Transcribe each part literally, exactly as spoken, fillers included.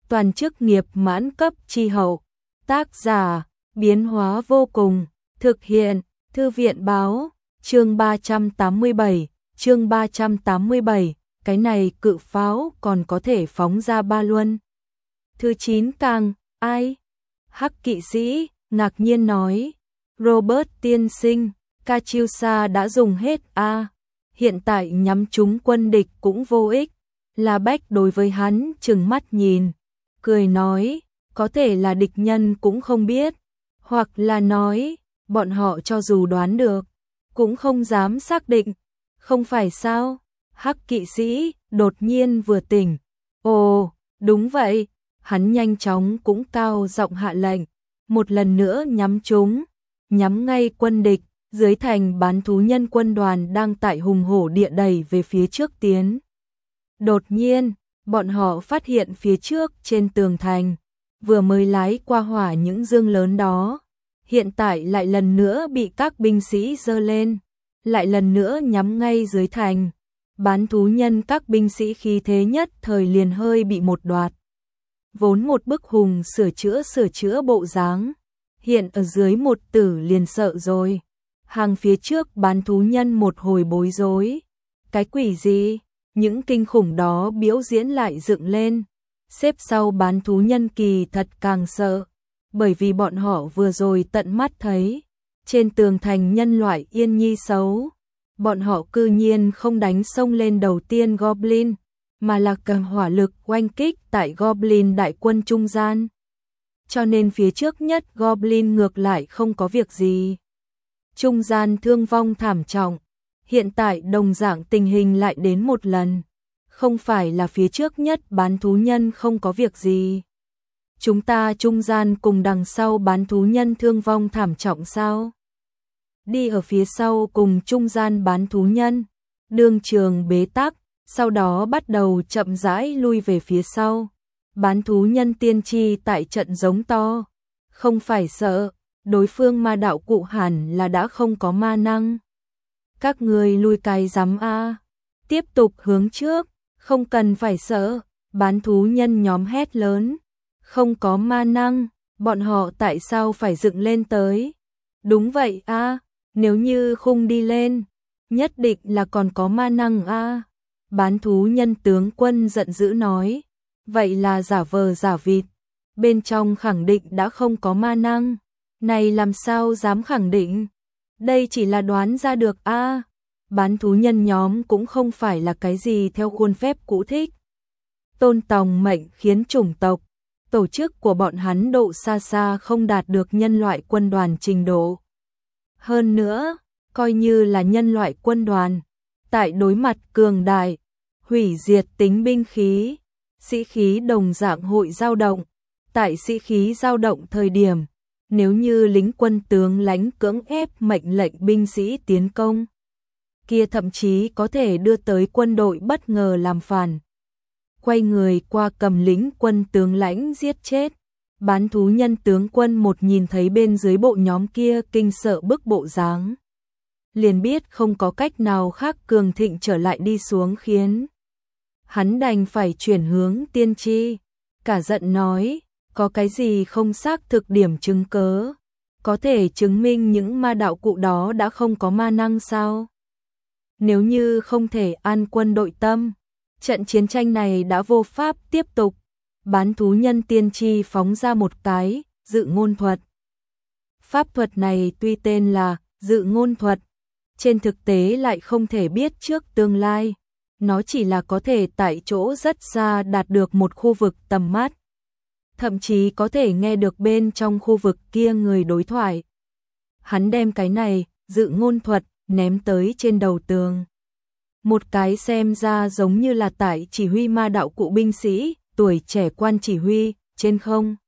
toàn chức nghiệp mãn cấp chi hậu. Tác giả, biến hóa vô cùng, thực hiện, Thư viện báo, chương ba trăm tám mươi bảy, chương ba trăm tám mươi bảy, cái này cự pháo còn có thể phóng ra ba luân. Thứ chín càng, ai? Hắc kỵ sĩ, ngạc nhiên nói, Robert tiên sinh, Katyusha đã dùng hết a, hiện tại nhắm trúng quân địch cũng vô ích. La Bách đối với hắn trừng mắt nhìn, cười nói, có thể là địch nhân cũng không biết, hoặc là nói, bọn họ cho dù đoán được, cũng không dám xác định, không phải sao? Hắc kỵ sĩ đột nhiên vừa tỉnh, ồ, đúng vậy, hắn nhanh chóng cũng cao giọng hạ lệnh, một lần nữa nhắm trúng, nhắm ngay quân địch, dưới thành bán thú nhân quân đoàn đang tại hùng hổ địa đẩy về phía trước tiến. Đột nhiên, bọn họ phát hiện phía trước trên tường thành, vừa mới lái qua hỏa những dương lớn đó, hiện tại lại lần nữa bị các binh sĩ giơ lên, lại lần nữa nhắm ngay dưới thành. Bán thú nhân các binh sĩ khí thế nhất thời liền hơi bị một đoạt. Vốn một bức hùng sửa chữa sửa chữa bộ dáng, hiện ở dưới một tử liền sợ rồi. Hàng phía trước bán thú nhân một hồi bối rối. Cái quỷ gì? Những kinh khủng đó biểu diễn lại dựng lên. Xếp sau bán thú nhân kỳ thật càng sợ, bởi vì bọn họ vừa rồi tận mắt thấy, trên tường thành nhân loại yên nhi xấu. Bọn họ cư nhiên không đánh xông lên đầu tiên Goblin, mà là cầm hỏa lực oanh kích tại Goblin đại quân trung gian. Cho nên phía trước nhất Goblin ngược lại không có việc gì. Trung gian thương vong thảm trọng, hiện tại đồng dạng tình hình lại đến một lần. Không phải là phía trước nhất bán thú nhân không có việc gì. Chúng ta trung gian cùng đằng sau bán thú nhân thương vong thảm trọng sao? Đi ở phía sau cùng trung gian bán thú nhân, đương trường bế tắc, sau đó bắt đầu chậm rãi lui về phía sau. Bán thú nhân tiên tri tại trận giống to, không phải sợ, đối phương ma đạo cụ hẳn là đã không có ma năng. Các người lui cái rắm a, tiếp tục hướng trước, không cần phải sợ, bán thú nhân nhóm hét lớn, không có ma năng, bọn họ tại sao phải dựng lên tới? Đúng vậy a, nếu như không đi lên, nhất định là còn có ma năng a. Bán thú nhân tướng quân giận dữ nói, vậy là giả vờ giả vịt, bên trong khẳng định đã không có ma năng, này làm sao dám khẳng định, đây chỉ là đoán ra được a. Bán thú nhân nhóm cũng không phải là cái gì theo khuôn phép cũ thích. Tôn tòng mệnh khiến chủng tộc, tổ chức của bọn hắn độ xa xa không đạt được nhân loại quân đoàn trình độ. Hơn nữa, coi như là nhân loại quân đoàn, tại đối mặt cường đại, hủy diệt tính binh khí, sĩ khí đồng dạng hội dao động. Tại sĩ khí dao động thời điểm, nếu như lính quân tướng lãnh cưỡng ép mệnh lệnh binh sĩ tiến công, kia thậm chí có thể đưa tới quân đội bất ngờ làm phản. Quay người qua cầm lính quân tướng lãnh giết chết. Bán thú nhân tướng quân một nhìn thấy bên dưới bộ nhóm kia kinh sợ bức bộ dáng, liền biết không có cách nào khác cường thịnh trở lại đi xuống, khiến hắn đành phải chuyển hướng tiên tri, cả giận nói, có cái gì không xác thực điểm chứng cớ, có thể chứng minh những ma đạo cụ đó đã không có ma năng sao? Nếu như không thể an quân đội tâm, trận chiến tranh này đã vô pháp tiếp tục. Bán thú nhân tiên tri phóng ra một cái dự ngôn thuật. Pháp thuật này tuy tên là dự ngôn thuật, trên thực tế lại không thể biết trước tương lai. Nó chỉ là có thể tại chỗ rất xa đạt được một khu vực tầm mắt, thậm chí có thể nghe được bên trong khu vực kia người đối thoại. Hắn đem cái này dự ngôn thuật ném tới trên đầu tường. Một cái xem ra giống như là tại chỉ huy ma đạo cụ binh sĩ tuổi trẻ quan chỉ huy trên không.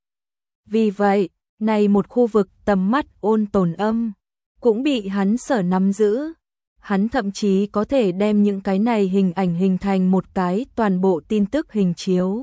Vì vậy, này một khu vực tầm mắt ôn tồn âm cũng bị hắn sở nắm giữ. Hắn thậm chí có thể đem những cái này hình ảnh hình thành một cái toàn bộ tin tức hình chiếu,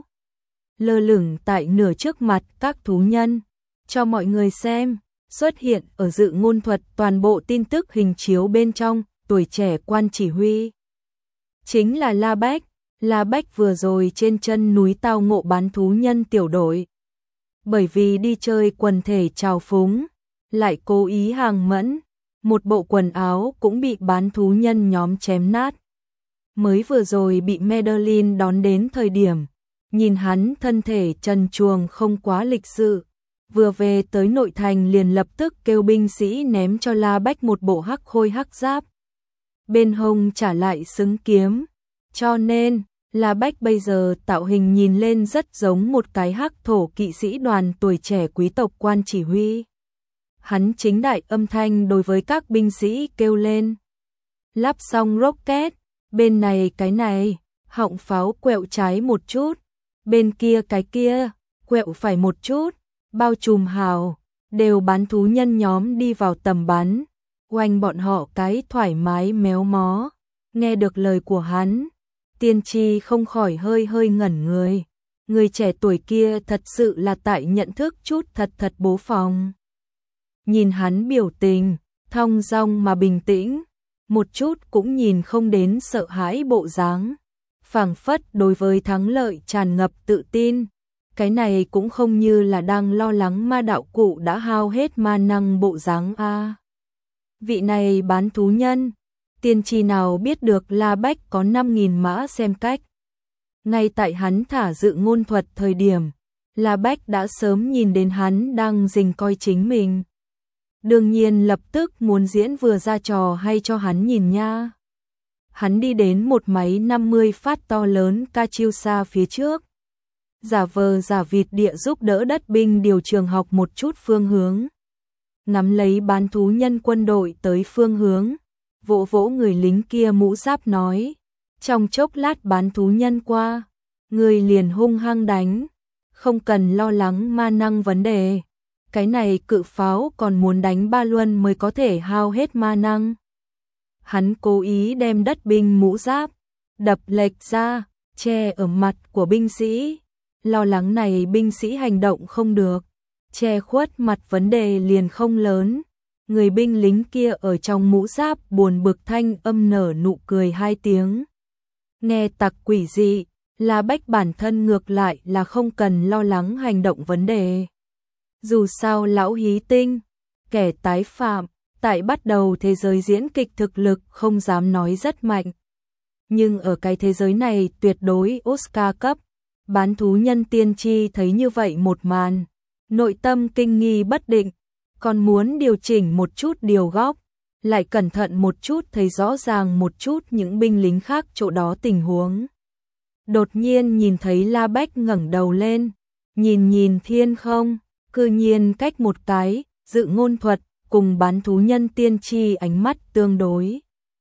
lơ lửng tại nửa trước mặt các thú nhân, cho mọi người xem. Xuất hiện ở dự ngôn thuật toàn bộ tin tức hình chiếu bên trong, tuổi trẻ quan chỉ huy chính là La Bách. La Bách vừa rồi trên chân núi tao ngộ bán thú nhân tiểu đội. Bởi vì đi chơi quần thể trào phúng, lại cố ý hàng mẫn, một bộ quần áo cũng bị bán thú nhân nhóm chém nát. Mới vừa rồi bị Madeline đón đến thời điểm, nhìn hắn thân thể trần truồng không quá lịch sự, vừa về tới nội thành liền lập tức kêu binh sĩ ném cho La Bách một bộ hắc khôi hắc giáp. Bên hông trả lại xứng kiếm, cho nên La Bách bây giờ tạo hình nhìn lên rất giống một cái hắc thổ kỵ sĩ đoàn tuổi trẻ quý tộc quan chỉ huy. Hắn chính đại âm thanh đối với các binh sĩ kêu lên. Lắp xong rocket, bên này cái này, họng pháo quẹo trái một chút, bên kia cái kia, quẹo phải một chút, bao trùm hào, đều bán thú nhân nhóm đi vào tầm bắn, oanh bọn họ cái thoải mái méo mó. Nghe được lời của hắn, Tiên Tri không khỏi hơi hơi ngẩn người. Người trẻ tuổi kia thật sự là tại nhận thức chút thật thật bố phòng. Nhìn hắn biểu tình, thong dong mà bình tĩnh, một chút cũng nhìn không đến sợ hãi bộ dáng, phảng phất đối với thắng lợi tràn ngập tự tin. Cái này cũng không như là đang lo lắng ma đạo cụ đã hao hết ma năng bộ dáng a. Vị này bán thú nhân, Tiên Tri nào biết được La Bách có năm nghìn mã xem cách. Ngay tại hắn thả dự ngôn thuật thời điểm, La Bách đã sớm nhìn đến hắn đang rình coi chính mình. Đương nhiên lập tức muốn diễn vừa ra trò hay cho hắn nhìn nha. Hắn đi đến một máy năm mươi phát to lớn Katyusha phía trước. Giả vờ giả vịt địa giúp đỡ đất binh điều trường học một chút phương hướng. Nắm lấy bán thú nhân quân đội tới phương hướng, vỗ vỗ người lính kia mũ giáp nói. Trong chốc lát bán thú nhân qua, người liền hung hăng đánh, không cần lo lắng ma năng vấn đề. Cái này cự pháo còn muốn đánh ba luân mới có thể hao hết ma năng. Hắn cố ý đem đất binh mũ giáp, đập lệch ra, che ở mặt của binh sĩ. Lo lắng này binh sĩ hành động không được, che khuất mặt vấn đề liền không lớn. Người binh lính kia ở trong mũ giáp buồn bực thanh âm nở nụ cười hai tiếng. Nghe tặc quỷ dị, La Bách bản thân ngược lại là không cần lo lắng hành động vấn đề. Dù sao lão hí tinh, kẻ tái phạm, tại bắt đầu thế giới diễn kịch thực lực không dám nói rất mạnh. Nhưng ở cái thế giới này tuyệt đối Oscar cấp, bán thú nhân Tiên Tri thấy như vậy một màn. Nội tâm kinh nghi bất định, còn muốn điều chỉnh một chút điều góc, lại cẩn thận một chút thấy rõ ràng một chút những binh lính khác chỗ đó tình huống. Đột nhiên nhìn thấy La Bách ngẩng đầu lên, nhìn nhìn thiên không, cư nhiên cách một cái, dự ngôn thuật, cùng bán thú nhân Tiên Tri ánh mắt tương đối.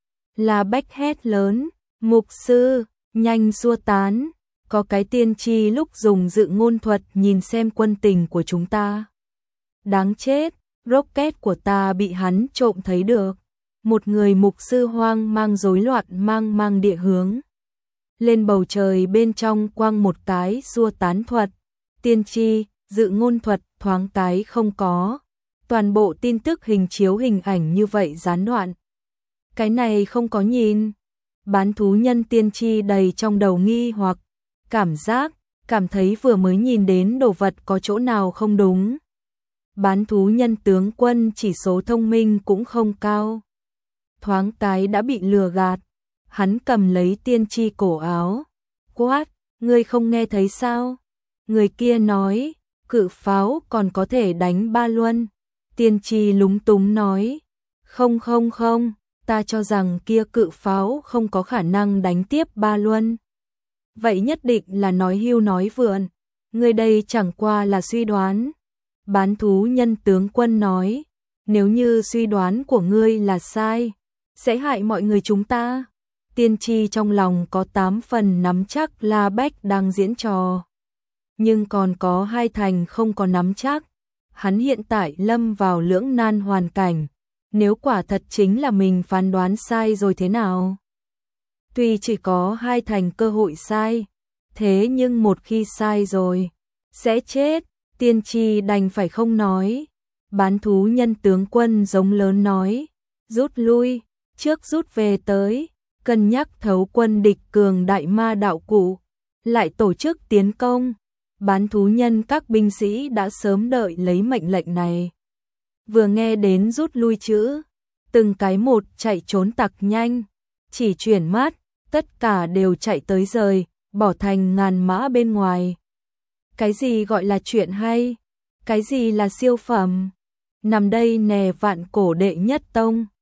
La Bách hét lớn, mục sư, nhanh xua tán, có cái tiên tri lúc dùng dự ngôn thuật nhìn xem quân tình của chúng ta. Đáng chết, rocket của ta bị hắn trộm thấy được. Một người mục sư hoang mang rối loạn mang mang địa hướng. Lên bầu trời bên trong quang một cái xua tán thuật. Tiên tri, dự ngôn thuật thoáng cái không có. Toàn bộ tin tức hình chiếu hình ảnh như vậy gián đoạn. Cái này không có nhìn. Bán thú nhân tiên tri đầy trong đầu nghi hoặc cảm giác, cảm thấy vừa mới nhìn đến đồ vật có chỗ nào không đúng. Bán thú nhân tướng quân chỉ số thông minh cũng không cao. Thoáng cái đã bị lừa gạt. Hắn cầm lấy tiên tri cổ áo. Quát, ngươi không nghe thấy sao? Người kia nói, cự pháo còn có thể đánh ba luân. Tiên tri lúng túng nói, không không không, ta cho rằng kia cự pháo không có khả năng đánh tiếp ba luân. Vậy nhất định là nói hưu nói vượn, người đây chẳng qua là suy đoán. Bán thú nhân tướng quân nói, nếu như suy đoán của ngươi là sai, sẽ hại mọi người chúng ta. Tiên tri trong lòng có tám phần nắm chắc La Bách đang diễn trò, nhưng còn có hai thành không có nắm chắc. Hắn hiện tại lâm vào lưỡng nan hoàn cảnh, nếu quả thật chính là mình phán đoán sai rồi thế nào? Tuy chỉ có hai thành cơ hội sai, thế nhưng một khi sai rồi, sẽ chết. Tiên tri đành phải không nói. Bán thú nhân tướng quân giống lớn nói, rút lui, trước rút về tới. cân nhắc thấu quân địch cường đại ma đạo cụ, lại tổ chức tiến công. Bán thú nhân các binh sĩ đã sớm đợi lấy mệnh lệnh này. Vừa nghe đến rút lui chữ, từng cái một chạy trốn tặc nhanh, chỉ chuyển mắt, tất cả đều chạy tới rời, bỏ thành ngàn mã bên ngoài. Cái gì gọi là chuyện hay? Cái gì là siêu phẩm? Nằm đây nè vạn cổ đệ nhất tông,